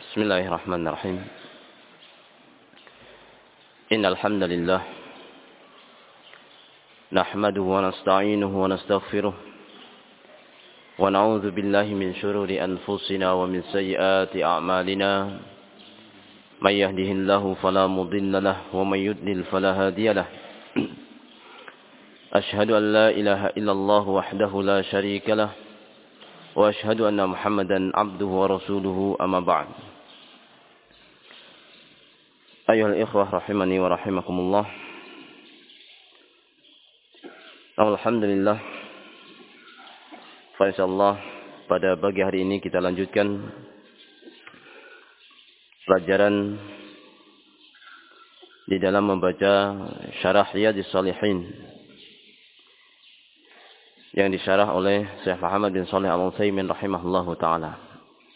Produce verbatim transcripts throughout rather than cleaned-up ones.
بسم الله الرحمن الرحيم إن الحمد لله نحمده ونستعينه ونستغفره ونعوذ بالله من شرور أنفسنا ومن سيئات أعمالنا من يهده الله فلا مضل له ومن يضلل فلا هادي له أشهد أن لا إله إلا الله وحده لا شريك له وأشهد أن محمدا عبده ورسوله أما بعد أيها الإخوة رحمني ورحمكم الله. Alhamdulillah, insyaallah pada pagi hari ini kita lanjutkan pelajaran di dalam membaca Syarah Riyadhis Shalihin yang disyarah oleh Syekh Muhammad bin Shalih Al-Utsaimin rahimahullahu taala.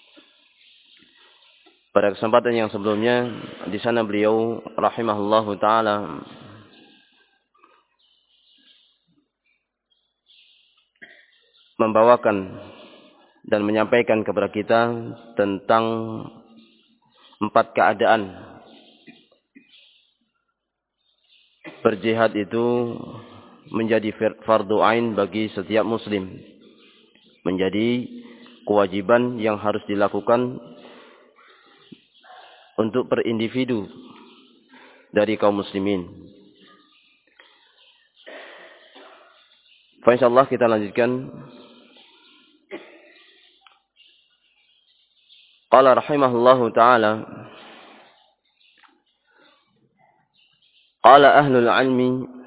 Pada kesempatan yang sebelumnya di sana beliau rahimahullahu taala membawakan dan menyampaikan kepada kita tentang empat keadaan berjihad itu menjadi fardu ain bagi setiap muslim, menjadi kewajiban yang harus dilakukan untuk per individu dari kaum muslimin. Insyaallah kita lanjutkan. Qala rahimahullahu ta'ala, qala ahlul ilmi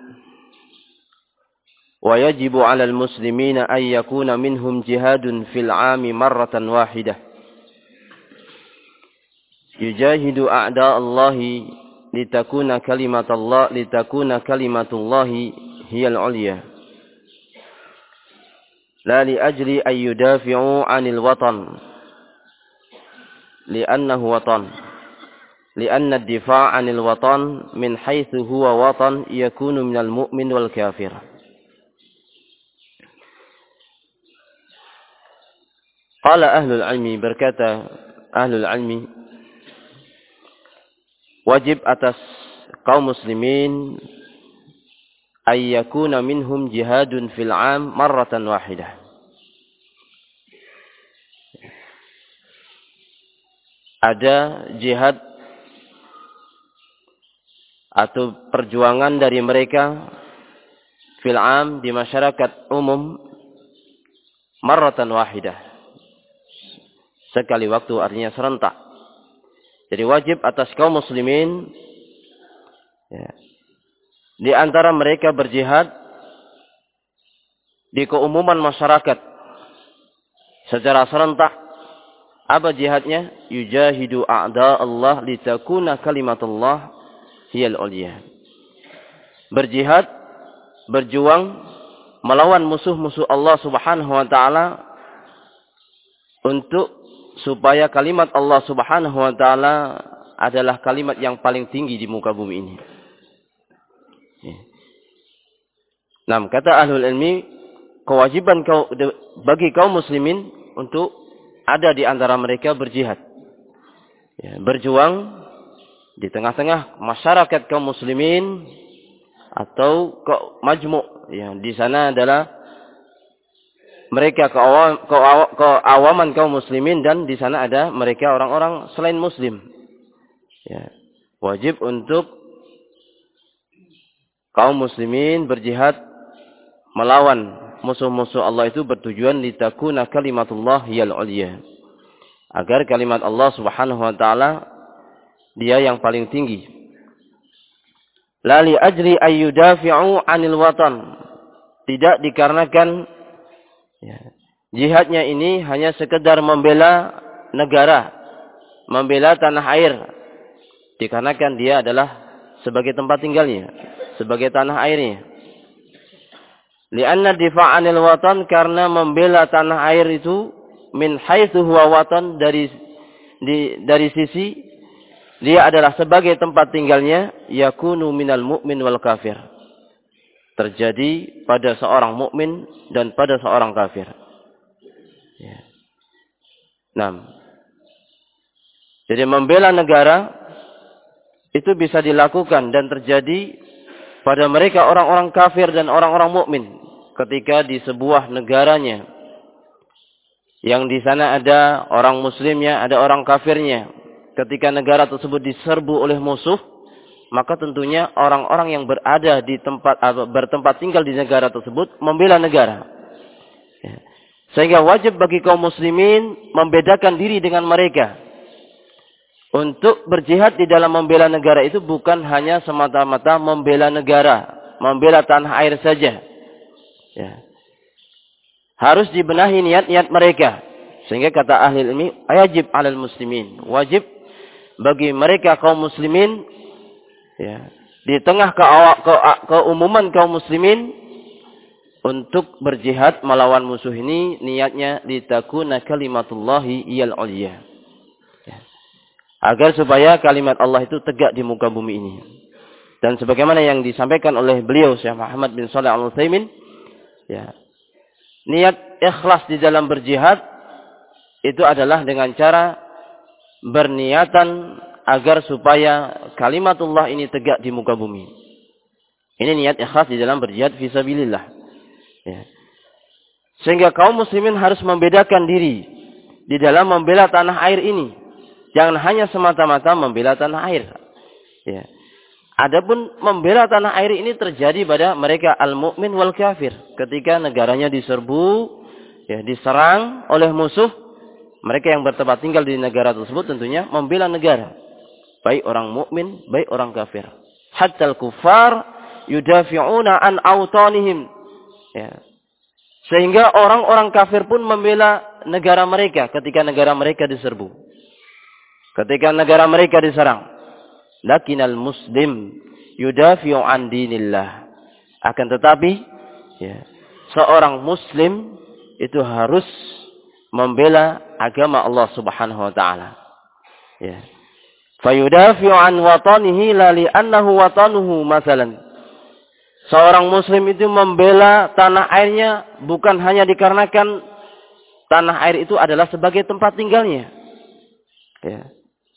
wa yajibu 'alal muslimina an yakuna minhum jihadun fil 'ami marratan wahidah yujahidu a'da Allahi litakuna kalimatullah litakuna kalimatullahi hiyal 'ulya la li ajli ay yudafi'u 'anil watan li'annahu watan li'anna ad-difa' 'anil watan min haitsu huwa watan yakunu minal mu'min wal kafir. Qala ahlul 'ilmi, berkata ahlul 'ilmi, wajib atas kaum muslimin ay yakuna minhum jihadun fil 'am marratan wahidah. Ada jihad atau perjuangan dari mereka fil 'am di masyarakat umum marratan wahidah. Sekali waktu, artinya serentak. Jadi wajib atas kaum muslimin ya, di antara mereka berjihad di keumuman masyarakat secara serentak. Apa jihadnya? Yujahidu a'da Allah litakuna kalimatullah hiyal ulya. Berjihad, berjuang melawan musuh-musuh Allah Subhanahu wa taala untuk supaya kalimat Allah Subhanahu wa taala adalah kalimat yang paling tinggi di muka bumi ini. Nah, kata ahlul ilmi, kewajiban bagi kaum muslimin untuk ada di antara mereka berjihad. Ya, berjuang di tengah-tengah masyarakat kaum muslimin atau majmu', yang di sana adalah mereka keawam, keawaman kaum muslimin, dan di sana ada mereka orang-orang selain muslim. Ya, wajib untuk kaum muslimin berjihad melawan musuh-musuh Allah itu bertujuan litakuna kalimatullah hiyal ulya, agar kalimat Allah Subhanahu wa taala dia yang paling tinggi. La li ajri ayyudafi'u 'anil watan, tidak dikarenakan ya, jihadnya ini hanya sekedar membela negara, membela tanah air, dikarenakan dia adalah sebagai tempat tinggalnya, sebagai tanah airnya. Li'anna difa'anil watan, karena membela tanah air itu min haitsu huwa watan, dari di, dari sisi dia adalah sebagai tempat tinggalnya, yakunu minal mu'min wal kafir, terjadi pada seorang mukmin dan pada seorang kafir. Ya. Nah, Jadi membela negara itu bisa dilakukan dan terjadi pada mereka orang-orang kafir dan orang-orang mukmin ketika di sebuah negaranya yang di sana ada orang muslimnya, ada orang kafirnya. Ketika negara tersebut diserbu oleh musuh, maka tentunya orang-orang yang berada di tempat bertempat tinggal di negara tersebut membela negara. Sehingga wajib bagi kaum muslimin membedakan diri dengan mereka. Untuk berjihad di dalam membela negara itu bukan hanya semata-mata membela negara, membela tanah air saja. Ya. Harus dibenahi niat-niat mereka. Sehingga kata ahli ilmi, wajib alal muslimin. Wajib bagi mereka kaum muslimin, ya, di tengah ke, ke, keumuman kaum muslimin, untuk berjihad melawan musuh ini, niatnya litakuna kalimatullahi iyal ulya. Ya. Agar supaya kalimat Allah itu tegak di muka bumi ini. Dan sebagaimana yang disampaikan oleh beliau Syekh Muhammad bin Shalih Al-Utsaimin, ya, niat ikhlas di dalam berjihad itu adalah dengan cara berniatan agar supaya kalimatullah ini tegak di muka bumi. Ini niat ikhlas di dalam berjihad fisabilillah. Ya. Sehingga kaum muslimin harus membedakan diri di dalam membela tanah air ini. Jangan hanya semata-mata membela tanah air. Ya. Adapun membela tanah air ini terjadi pada mereka al-mu'min wal kafir. Ketika negaranya diserbu, ya, diserang oleh musuh, mereka yang bertempat tinggal di negara tersebut tentunya membela negara. Baik orang mukmin, baik orang kafir. Hatta al-kuffar yudafi'una an awtanihim. Ya. Sehingga orang-orang kafir pun membela negara mereka ketika negara mereka diserbu. Ketika negara mereka diserang. Lakinal muslim yudafi'u an dinillah. Akan tetapi, ya, seorang muslim itu harus membela agama Allah Subhanahu wa taala. Ya. Fayudafi'u an watanihi la li'annahu watanuhu masalan. Seorang muslim itu membela tanah airnya bukan hanya dikarenakan tanah air itu adalah sebagai tempat tinggalnya. Ya.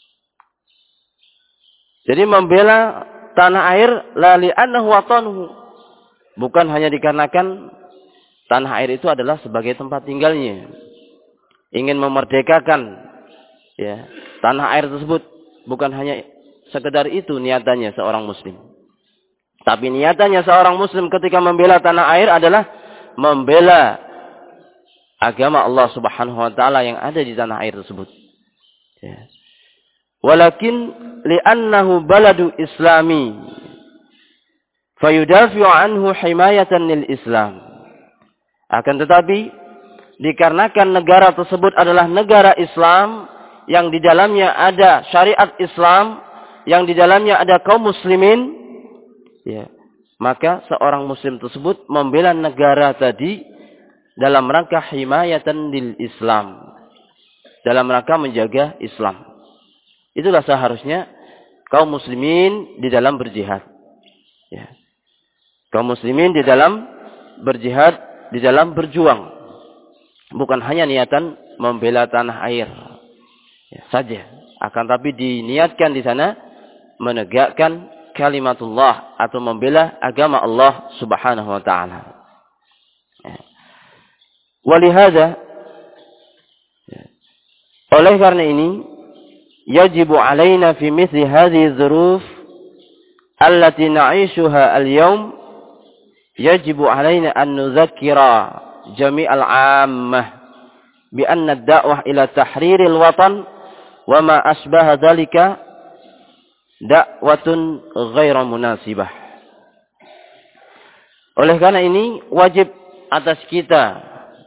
Jadi membela tanah air la li'annahu watanuhu, bukan hanya dikarenakan tanah air itu adalah sebagai tempat tinggalnya. Ingin memerdekakan, ya, tanah air tersebut, bukan hanya sekedar itu niatannya seorang muslim. Tapi niatannya seorang muslim ketika membela tanah air adalah membela agama Allah Subhanahu wa taala yang ada di tanah air tersebut. Ya. Walakin li'annahu baladu islami fayudafi'u anhu himayatan lil Islam. Akan tetapi dikarenakan negara tersebut adalah negara Islam yang di dalamnya ada syariat Islam, yang di dalamnya ada kaum muslimin, ya, maka seorang muslim tersebut membela negara tadi dalam rangka himayatan lil Islam, dalam rangka menjaga Islam. Itulah seharusnya kaum muslimin di dalam berjihad. Ya. Kaum muslimin di dalam berjihad, di dalam berjuang. Bukan hanya niatan membela tanah air, ya, saja. Akan tapi diniatkan di sana menegakkan kalimatullah atau membela agama Allah Subhanahu wa taala. Ya. Walihada, ya, oleh karena ini yajibu alaina fi mithli hadhihi dzuruf allati na'ishuha al-yawm, yajibu alaina an nudzakkira jami'al 'ammah bi anna ad-da'wah ila tahriril watan wa ma asbaha dzalika da'watun ghairu munasibah. Oleh karena ini wajib atas kita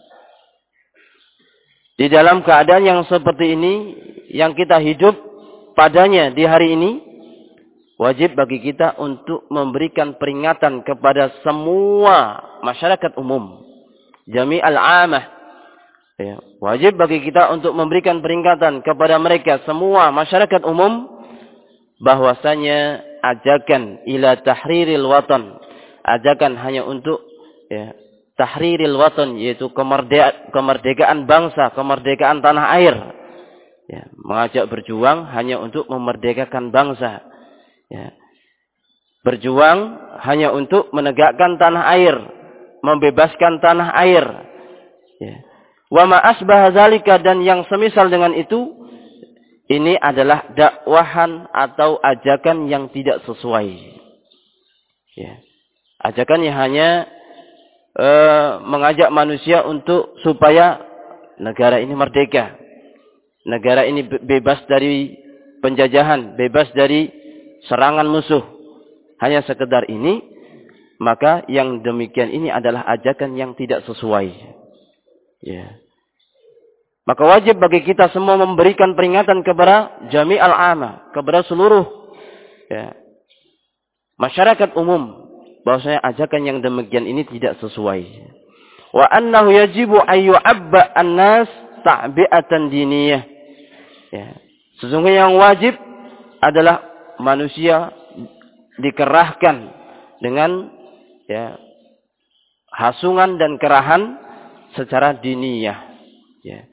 di dalam keadaan yang seperti ini, yang kita hidup padanya di hari ini, wajib bagi kita untuk memberikan peringatan kepada semua masyarakat umum, jami'al 'amah. Ya, wajib bagi kita untuk memberikan peringatan kepada mereka semua masyarakat umum bahwasanya ajakan ila tahriril watan, ajakan hanya untuk, ya, tahriril watan, yaitu kemerdekaan, kemerdekaan bangsa, kemerdekaan tanah air. Ya, Mengajak berjuang hanya untuk memerdekakan bangsa. Ya. Berjuang hanya untuk menegakkan tanah air, membebaskan tanah air. Ya. Wa ma asbaha zalika, dan yang semisal dengan itu, ini adalah dakwahan atau ajakan yang tidak sesuai. Ya. Ajakan yang hanya e, mengajak manusia untuk supaya negara ini merdeka. Negara ini bebas dari penjajahan, bebas dari serangan musuh. Hanya sekedar ini, maka yang demikian ini adalah ajakan yang tidak sesuai. Ya. Maka wajib bagi kita semua memberikan peringatan kepada jami'al amma, kepada seluruh ya, masyarakat umum, bahwasanya ajakan yang demikian ini tidak sesuai. Wa annahu yajibu ayyu'abba an-nas ta'bi'atan diniyah. Ya. Sesungguhnya yang wajib adalah manusia dikerahkan dengan ya, hasungan dan kerahan secara diniyah. Ya.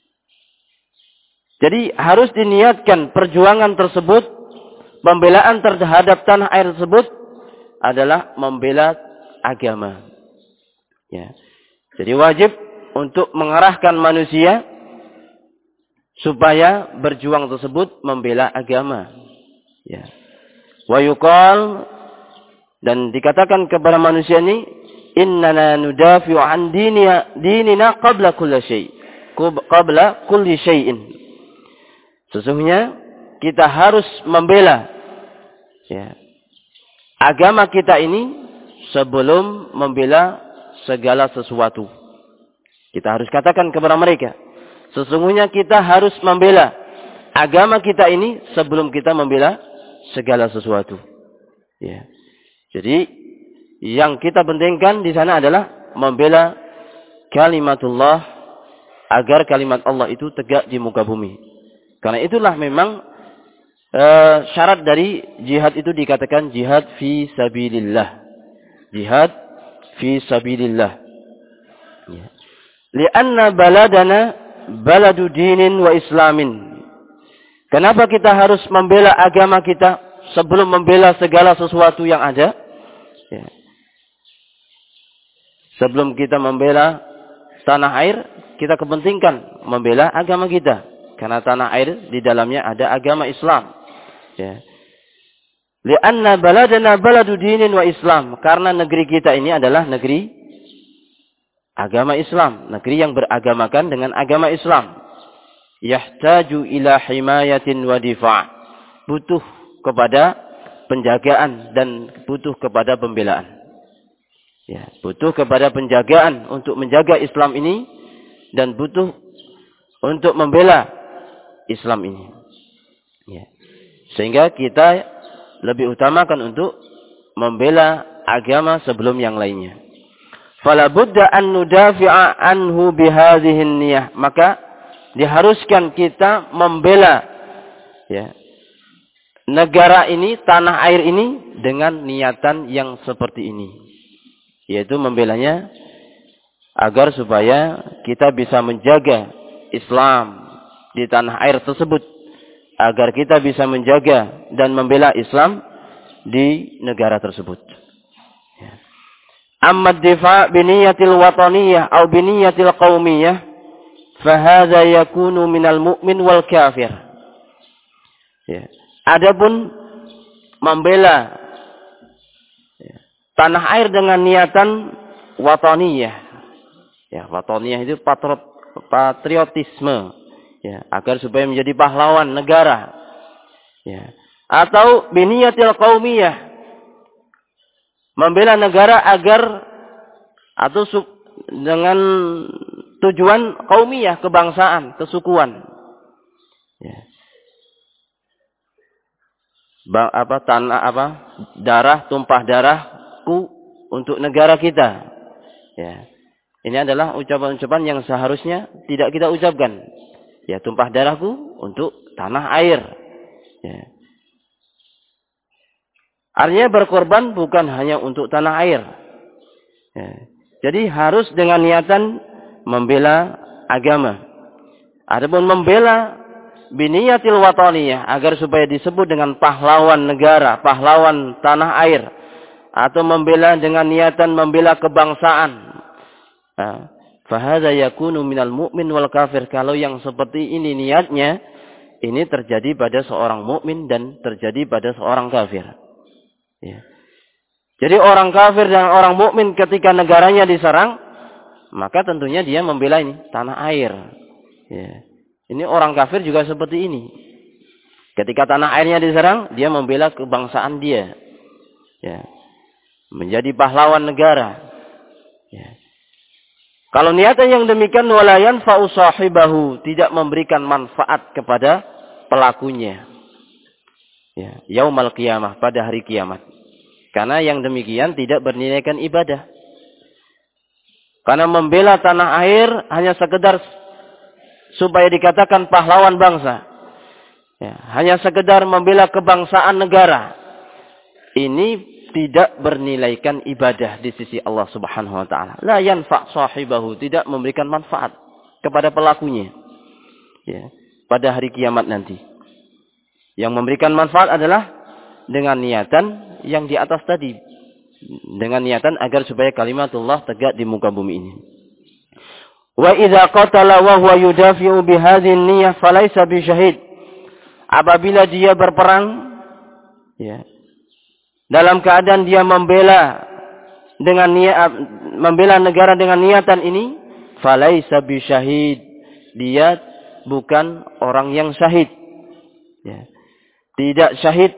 Jadi harus diniatkan perjuangan tersebut, pembelaan terhadap tanah air tersebut adalah membela agama. Ya. Jadi wajib untuk mengarahkan manusia supaya berjuang tersebut membela agama. Ya. Wa yuqal, dan dikatakan kepada manusia ini, innana nudafi'u an dinina dinina qabla kulli syai. Qabla kulli syai'in. Sesungguhnya kita harus membela ya, agama kita ini sebelum membela segala sesuatu. Kita harus katakan kepada mereka, sesungguhnya kita harus membela agama kita ini sebelum kita membela segala sesuatu. Ya. Jadi yang kita pentingkan di sana adalah membela kalimatullah, agar kalimat Allah itu tegak di muka bumi. Karena itulah memang e, syarat dari jihad itu dikatakan jihad fi sabilillah. Jihad fi sabilillah. Ya. Lianna baladana baladu dinin wa islamin. Kenapa kita harus membela agama kita sebelum membela segala sesuatu yang ada? Ya. Sebelum kita membela tanah air, kita kepentingkan membela agama kita. Karena tanah air di dalamnya ada agama Islam. Ya. Lianna baladana baladu dinin wa islam. Karena negeri kita ini adalah negeri agama Islam, negeri yang beragamakan dengan agama Islam. Yahtaju ila himayatin wa difa'. Butuh kepada penjagaan dan butuh kepada pembelaan. Ya, butuh kepada penjagaan untuk menjaga Islam ini dan butuh untuk membela Islam ini. Ya. Sehingga kita lebih utamakan untuk membela agama sebelum yang lainnya. Fala budda an nudafi'a anhu bihadhihi niyah. Maka diharuskan kita membela ya, negara ini, tanah air ini dengan niatan yang seperti ini. Yaitu membelanya agar supaya kita bisa menjaga Islam di tanah air tersebut. Agar kita bisa menjaga dan membela Islam di negara tersebut. Amma ad-difa' biniyatil wataniyah atau biniyatil qaumiyah, fahadha yakunu minal mu'min wal kafir. Ya. Adapun membela ya, tanah air dengan niatan wataniyah. Ya, wataniyah itu patriot, patriotisme. Ya, agar supaya menjadi pahlawan negara. Ya. Atau biniyatil qaumiyah, membela negara agar atau dengan tujuan qaumiyah, kebangsaan, kesukuan. Ya. Bang, apa tanah apa darah, tumpah darahku untuk negara kita. Ya. Ini adalah ucapan-ucapan yang seharusnya tidak kita ucapkan. Ya, tumpah darahku untuk tanah air. Ya. Artinya berkorban bukan hanya untuk tanah air. Ya. Jadi harus dengan niatan membela agama. Adapun membela biniyatil wataniyah, agar supaya disebut dengan pahlawan negara, pahlawan tanah air, atau membela dengan niatan membela kebangsaan. Nah, fahadza yakunu minal mu'min wal kafir. Kalau yang seperti ini niatnya, ini terjadi pada seorang mukmin dan terjadi pada seorang kafir. Ya. Jadi orang kafir dan orang mukmin ketika negaranya diserang, maka tentunya dia membela ini tanah air. Ya. Ini orang kafir juga seperti ini. Ketika tanah airnya diserang, dia membela kebangsaan dia. Ya. Menjadi pahlawan negara. Ya. Kalau niatnya yang demikian, wala yanfa'u sahibahu, tidak memberikan manfaat kepada pelakunya. Ya, yaumal qiyamah, pada hari kiamat. Karena yang demikian tidak bernilaikan ibadah. Karena membela tanah air hanya sekedar supaya dikatakan pahlawan bangsa. Ya, hanya sekedar membela kebangsaan negara. Ini tidak bernilaikan ibadah di sisi Allah Subhanahu wa taala. La yanfa' sahibahu, tidak memberikan manfaat kepada pelakunya. Ya, pada hari kiamat nanti. Yang memberikan manfaat adalah dengan niatan yang di atas tadi. Dengan niatan agar supaya kalimatullah tegak di muka bumi ini. Wa idza qatala wa huwa yudafi'u bi hadhihi niyyah falaysa bi syahid. Apabila dia berperang, ya, dalam keadaan dia membela dengan niat membela negara dengan niatan ini, falaysa bi syahid. Dia bukan orang yang syahid. Ya. Tidak syahid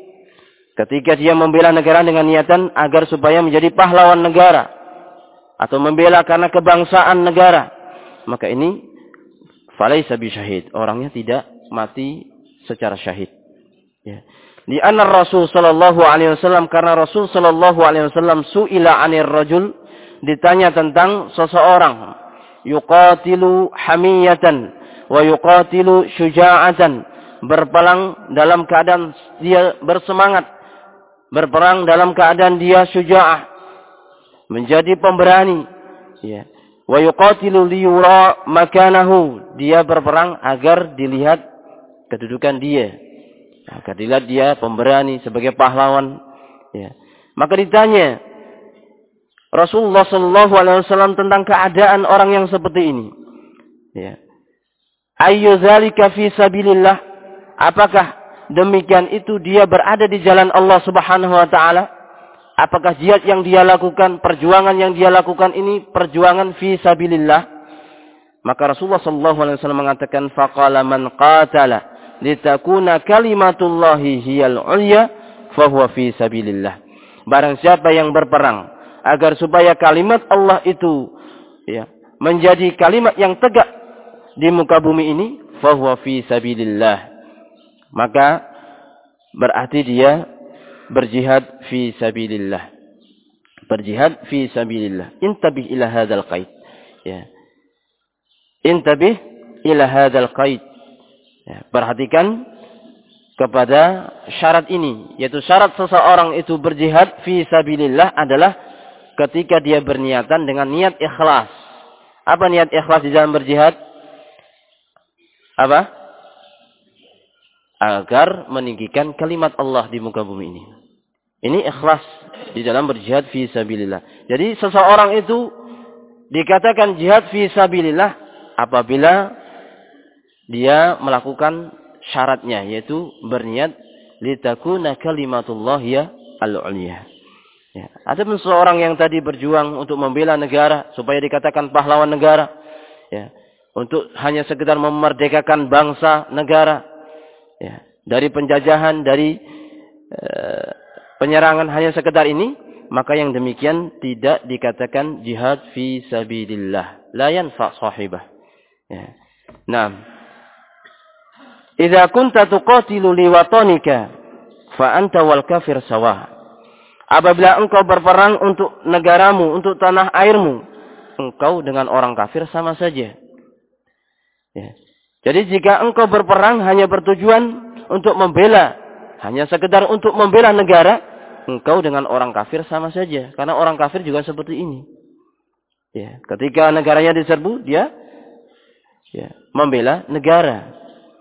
ketika dia membela negara dengan niatan agar supaya menjadi pahlawan negara atau membela karena kebangsaan negara, maka ini falaysa bi syahid, orangnya tidak mati secara syahid. Ya. Di anna Rasul sallallahu alaihi wasallam, karena Rasul sallallahu alaihi wasallam su'ila 'anir rajul, ditanya tentang seseorang yuqatilu hamiyatan wa yuqatilu syuja'atan, berperang dalam keadaan dia bersemangat, berperang dalam keadaan dia syuja'ah, menjadi pemberani, ya. Wa yuqatilu liyura makanahu, dia berperang agar dilihat kedudukan dia, agar dilihat dia pemberani sebagai pahlawan, ya. Maka ditanya Rasulullah sallallahu alaihi wasallam tentang keadaan orang yang seperti ini, ya. Ayyu dzalika fi sabilillah, apakah demikian itu dia berada di jalan Allah Subhanahu wa taala? Apakah jihad yang dia lakukan, perjuangan yang dia lakukan ini perjuangan fi sabilillah? Maka Rasulullah sallallahu alaihi wasallam mengatakan, faqala man qatala litakuna kalimatullahi hiyal ulya fahuwa fi sabilillah. Barang siapa yang berperang agar supaya kalimat Allah itu, ya, menjadi kalimat yang tegak di muka bumi ini, fahuwa fi sabilillah, maka berarti dia berjihad fi sabilillah. Berjihad fi sabilillah. Intabih ila hadzal qaid. Ya. Intabih ila hadzal qaid. Ya, perhatikan kepada syarat ini, yaitu syarat seseorang itu berjihad fi sabilillah adalah ketika dia berniatan dengan niat ikhlas. Apa niat ikhlas di dalam berjihad? Apa? Agar meninggikan kalimat Allah di muka bumi ini. Ini ikhlas di dalam berjihad fi sabilillah. Jadi seseorang itu dikatakan jihad fi sabilillah apabila dia melakukan syaratnya, yaitu berniat litakuna kalimatullahi al-ulya. Ya. Ada seseorang yang tadi berjuang untuk membela negara supaya dikatakan pahlawan negara, ya, untuk hanya sekedar memerdekakan bangsa negara, ya, dari penjajahan, dari uh, penyerangan hanya sekedar ini, maka yang demikian tidak dikatakan jihad fi sabilillah, la yanfa sahibah. Ya. Nah, idza kunta tuqatilu liwatanika fa anta wal kafir sawa. Apabila engkau berperang untuk negaramu, untuk tanah airmu, engkau dengan orang kafir sama saja. Ya. Jadi jika engkau berperang hanya bertujuan untuk membela, hanya sekedar untuk membela negara, engkau dengan orang kafir sama saja. Karena orang kafir juga seperti ini. Ya. Ketika negaranya diserbu, dia, ya, membela negara.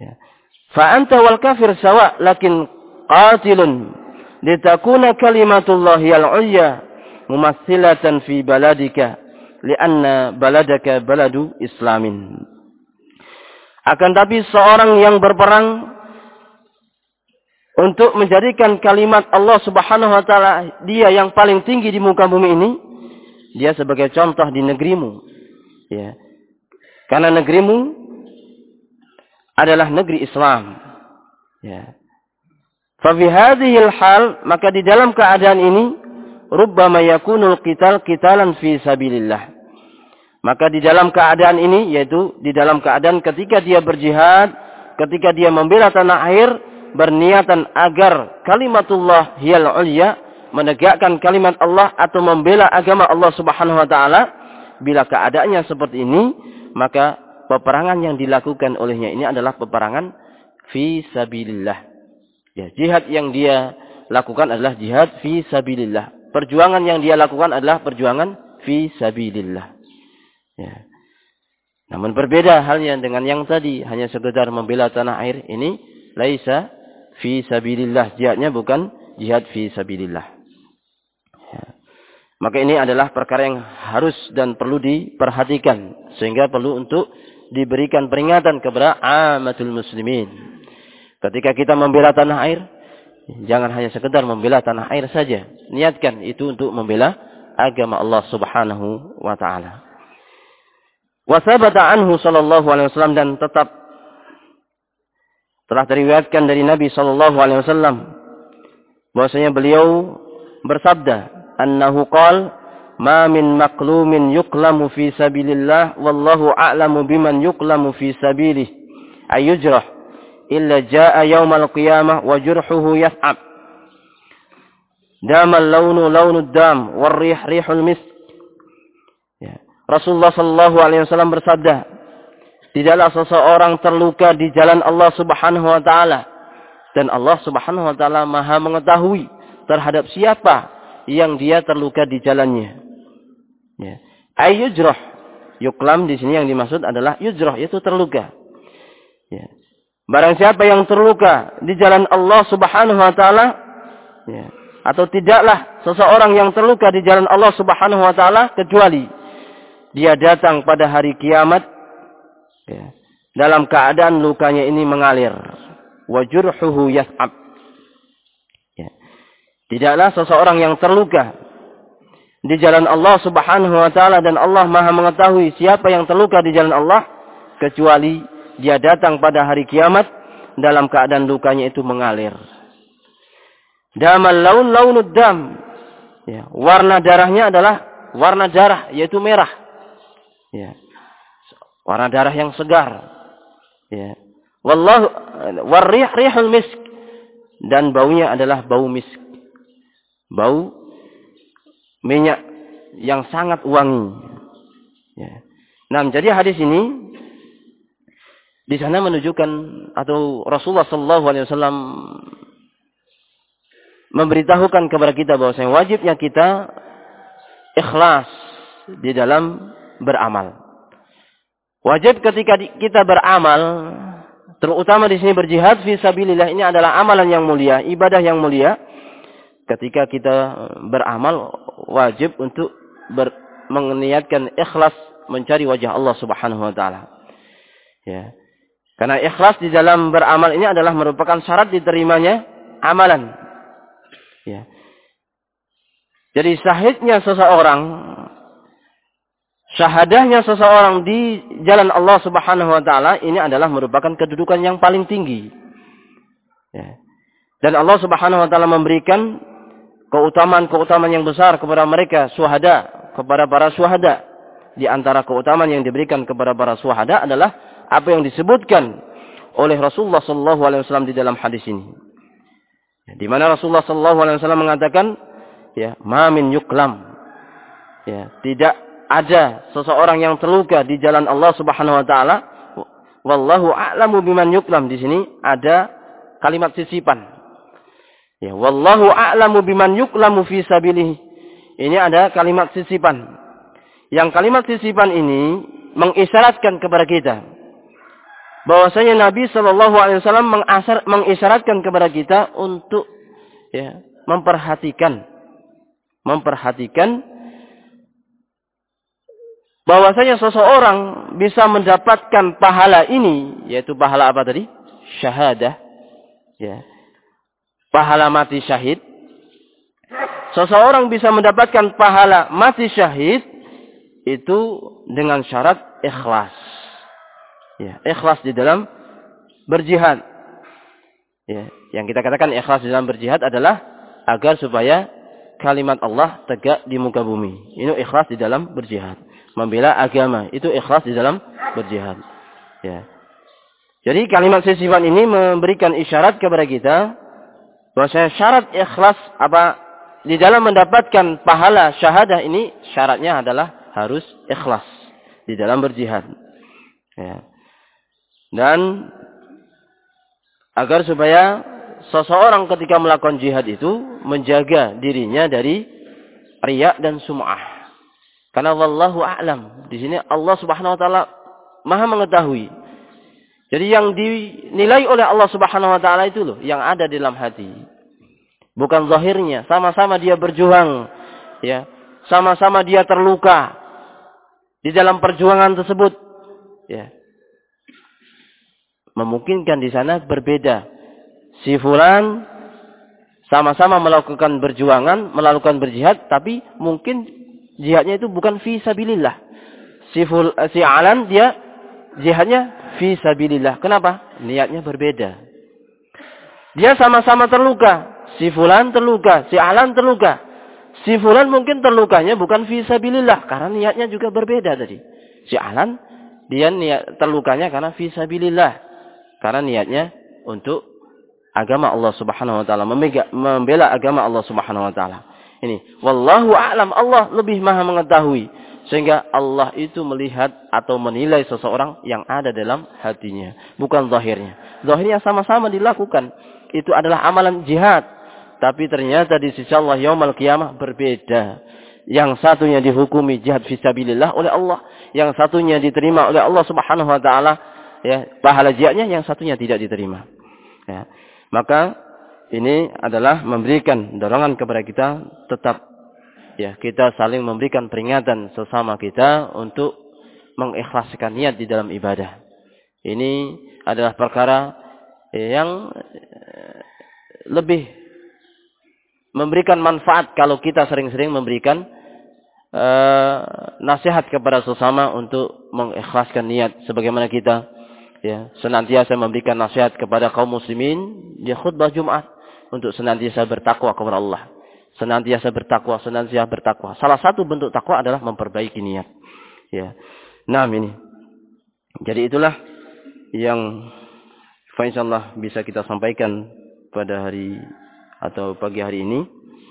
Ya. Fa anta wal kafir sawa lakin qatilun litakuna kalimatullahi al-'ulya mumassilatan fi baladika lianna baladaka baladu islamin. Akan tapi seorang yang berperang untuk menjadikan kalimat Allah Subhanahu wa taala dia yang paling tinggi di muka bumi ini, dia sebagai contoh di negerimu. Ya. Karena negerimu adalah negeri Islam. Ya. Fa fi hadhil hal, maka di dalam keadaan ini rubbama yakunul qital qitalan fi sabilillah. Maka di dalam keadaan ini, yaitu di dalam keadaan ketika dia berjihad, ketika dia membela tanah air, berniatan agar kalimatullah hiyal ulya, menegakkan kalimat Allah atau membela agama Allah Subhanahu wa taala, bila keadaannya seperti ini, maka peperangan yang dilakukan olehnya ini adalah peperangan fi sabilillah. Ya, jihad yang dia lakukan adalah jihad fi sabilillah. Perjuangan yang dia lakukan adalah perjuangan fi sabilillah. Ya. Namun berbeda halnya dengan yang tadi, hanya sekedar membela tanah air, ini laisa fi sabilillah. Jihadnya bukan jihad fi sabilillah. Ya. Maka ini adalah perkara yang harus dan perlu diperhatikan, sehingga perlu untuk diberikan peringatan kepada amatul muslimin. Ketika kita membela tanah air, jangan hanya sekedar membela tanah air saja. Niatkan itu untuk membela agama Allah Subhanahu wa taala. Wa sabata anhu sallallahu alaihi wasallam, dan tetap telah diriwayatkan dari Nabi sallallahu alaihi wasallam bahwasanya beliau bersabda, annahu qala ma min maqlumin yuqlamu fi sabilillah wallahu a'lamu biman yuqlamu fi sabilih ayujrah illa jaa yaumal qiyamah wa jurhuhu yas'ab damal launu launud dam war rih rihul misk. Ya. Rasulullah sallallahu alaihi wasallam bersabda, tidaklah seseorang terluka di jalan Allah Subhanahu wa taala, dan Allah Subhanahu wa taala Maha mengetahui terhadap siapa yang dia terluka di jalannya. Ya. Ay yujrah, yuklam di sini yang dimaksud adalah yujrah, yaitu terluka. Ya. Barang siapa yang terluka di jalan Allah Subhanahu wa taala, ya, atau tidaklah seseorang yang terluka di jalan Allah Subhanahu wa taala kecuali dia datang pada hari kiamat, ya, dalam keadaan lukanya ini mengalir. Wa jurhuhu yas'ab. Ya. Tidaklah seseorang yang terluka di jalan Allah Subhanahu wa taala, dan Allah Maha mengetahui siapa yang terluka di jalan Allah, kecuali dia datang pada hari kiamat dalam keadaan lukanya itu mengalir. Damal laun launud dam. Ya, warna darahnya adalah warna darah, yaitu merah. Ya. Warna darah yang segar. Ya. Wallahu warrih rihul misk, dan baunya adalah bau misk. Bau minyak yang sangat wangi. Ya. Nah, jadi hadis ini di sana menunjukkan, atau Rasulullah sallallahu alaihi wasallam memberitahukan kepada kita bahwa wajibnya kita ikhlas di dalam beramal. Wajib ketika kita beramal, terutama di sini berjihad fi sabilillah, ini adalah amalan yang mulia, ibadah yang mulia. Ketika kita beramal, wajib untuk ber, meniatkan ikhlas mencari wajah Allah Subhanahu wa taala. Ya. Karena ikhlas di dalam beramal ini adalah merupakan syarat diterimanya amalan. Ya. Jadi syahidnya seseorang, syahadahnya seseorang di jalan Allah Subhanahu wa taala ini adalah merupakan kedudukan yang paling tinggi. Ya. Dan Allah Subhanahu wa taala memberikan keutamaan-keutamaan yang besar kepada mereka syuhada, kepada para syuhada. Di antara keutamaan yang diberikan kepada para syuhada adalah apa yang disebutkan oleh Rasulullah sallallahu alaihi wasallam di dalam hadis ini. Di mana Rasulullah sallallahu alaihi wasallam mengatakan, ya, ma min yuklam. Ya, tidak ada seseorang yang terluka di jalan Allah Subhanahu wa taala. Wallahu a'lamu biman yuklam. Di sini ada kalimat sisipan. Ya, wallahu a'lamu biman yuklamu fi sabilihi. Ini ada kalimat sisipan. Yang kalimat sisipan ini mengisyaratkan kepada kita bahwasanya Nabi Shallallahu Alaihi Wasallam mengisyaratkan kepada kita untuk ya, memperhatikan, memperhatikan bahwasanya seseorang bisa mendapatkan pahala ini, yaitu pahala apa tadi? Syahadah, ya, pahala mati syahid. Seseorang bisa mendapatkan pahala mati syahid itu dengan syarat ikhlas. Ya, ikhlas di dalam berjihad. Ya, yang kita katakan ikhlas di dalam berjihad adalah agar supaya kalimat Allah tegak di muka bumi. Ini ikhlas di dalam berjihad. Membela agama itu ikhlas di dalam berjihad. Ya. Jadi kalimat sifat ini memberikan isyarat kepada kita bahwasanya syarat ikhlas apa di dalam mendapatkan pahala syahadah ini syaratnya adalah harus ikhlas di dalam berjihad. Ya. Dan agar supaya seseorang ketika melakukan jihad itu menjaga dirinya dari riya dan sum'ah. Karena wallahu a'lam. Di sini Allah Subhanahu wa taala Maha mengetahui. Jadi yang dinilai oleh Allah Subhanahu wa taala itu loh yang ada di dalam hati. Bukan zahirnya. Sama-sama dia berjuang, ya. Sama-sama dia terluka di dalam perjuangan tersebut, ya. Memungkinkan di sana berbeda. Si fulan sama-sama melakukan berjuangan, melakukan berjihad, tapi mungkin jihadnya itu bukan fi sabilillah. Si ful, si Alan dia jihadnya fi sabilillah. Kenapa? Niatnya berbeda. Dia sama-sama terluka. Si fulan terluka, si Alan terluka. Si fulan mungkin terlukanya bukan fi sabilillah karena niatnya juga berbeda tadi. Si Alan dia niat terlukanya karena fi sabilillah. Karena niatnya untuk agama Allah Subhanahu wa taala, membela agama Allah Subhanahu wa taala. Ini wallahu a'lam, Allah lebih Maha mengetahui sehingga Allah itu melihat atau menilai seseorang yang ada dalam hatinya, bukan zahirnya. Zahirnya sama-sama dilakukan. Itu adalah amalan jihad, tapi ternyata di sisi Allah yaumul qiyamah berbeda. Yang satunya dihukumi jihad fisabilillah oleh Allah, yang satunya diterima oleh Allah Subhanahu wa taala, ya, pahala jihadnya, yang satunya tidak diterima. Ya. Maka ini adalah memberikan dorongan kepada kita tetap, ya, kita saling memberikan peringatan sesama kita untuk mengikhlaskan niat di dalam ibadah. Ini adalah perkara yang lebih memberikan manfaat kalau kita sering-sering memberikan uh, nasihat kepada sesama untuk mengikhlaskan niat, sebagaimana kita, ya, senantiasa memberikan nasihat kepada kaum muslimin di khutbah Jumat untuk senantiasa bertakwa kepada Allah. Senantiasa bertakwa, senantiasa bertakwa. Salah satu bentuk takwa adalah memperbaiki niat. Ya. Nah, ini. Jadi itulah yang insyaallah bisa kita sampaikan pada hari atau pagi hari ini.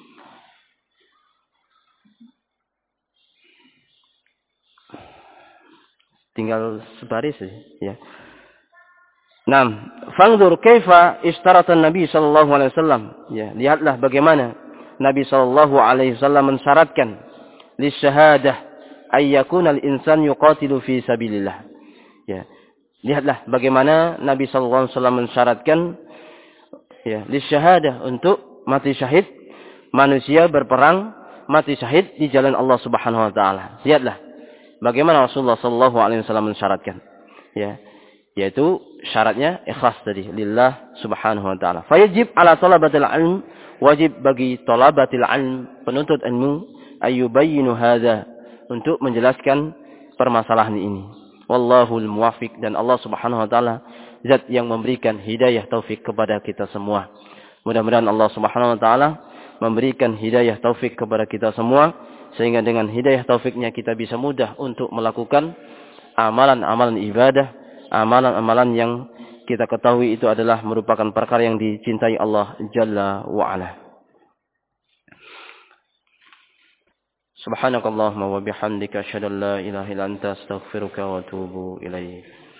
Tinggal sebaris ya. Nah, fanzur kaifa ishtarata Nabi sallallahu alaihi wasallam. Ya, lihatlah bagaimana Nabi sallallahu alaihi wasallam mensyaratkan lisyahadah ay yakuna al-insan yuqatilu fi sabilillah. Ya. Lihatlah bagaimana Nabi sallallahu alaihi wasallam mensyaratkan, ya, lisyahadah untuk mati syahid, manusia berperang mati syahid di jalan Allah Subhanahu wa taala. Lihatlah bagaimana Rasulullah sallallahu alaihi wasallam mensyaratkan. Ya. Yaitu syaratnya ikhlas tadi lillah subhanahu wa ta'ala. Fayajib ala talabatil ilm, wajib bagi talabatil ilm, penuntut ilmu, ayyubayyinu hadha, untuk menjelaskan permasalahan ini. Wallahul muwafiq, dan Allah Subhanahu wa taala zat yang memberikan hidayah taufik kepada kita semua. Mudah-mudahan Allah Subhanahu wa taala memberikan hidayah taufik kepada kita semua sehingga dengan hidayah taufiknya kita bisa mudah untuk melakukan amalan-amalan ibadah, amalan-amalan yang kita ketahui itu adalah merupakan perkara yang dicintai Allah Jalla wa Ala. Subhanakallahumma wa bihamdika asyhadu an la ilaha illa anta astaghfiruka wa atubu ilaik.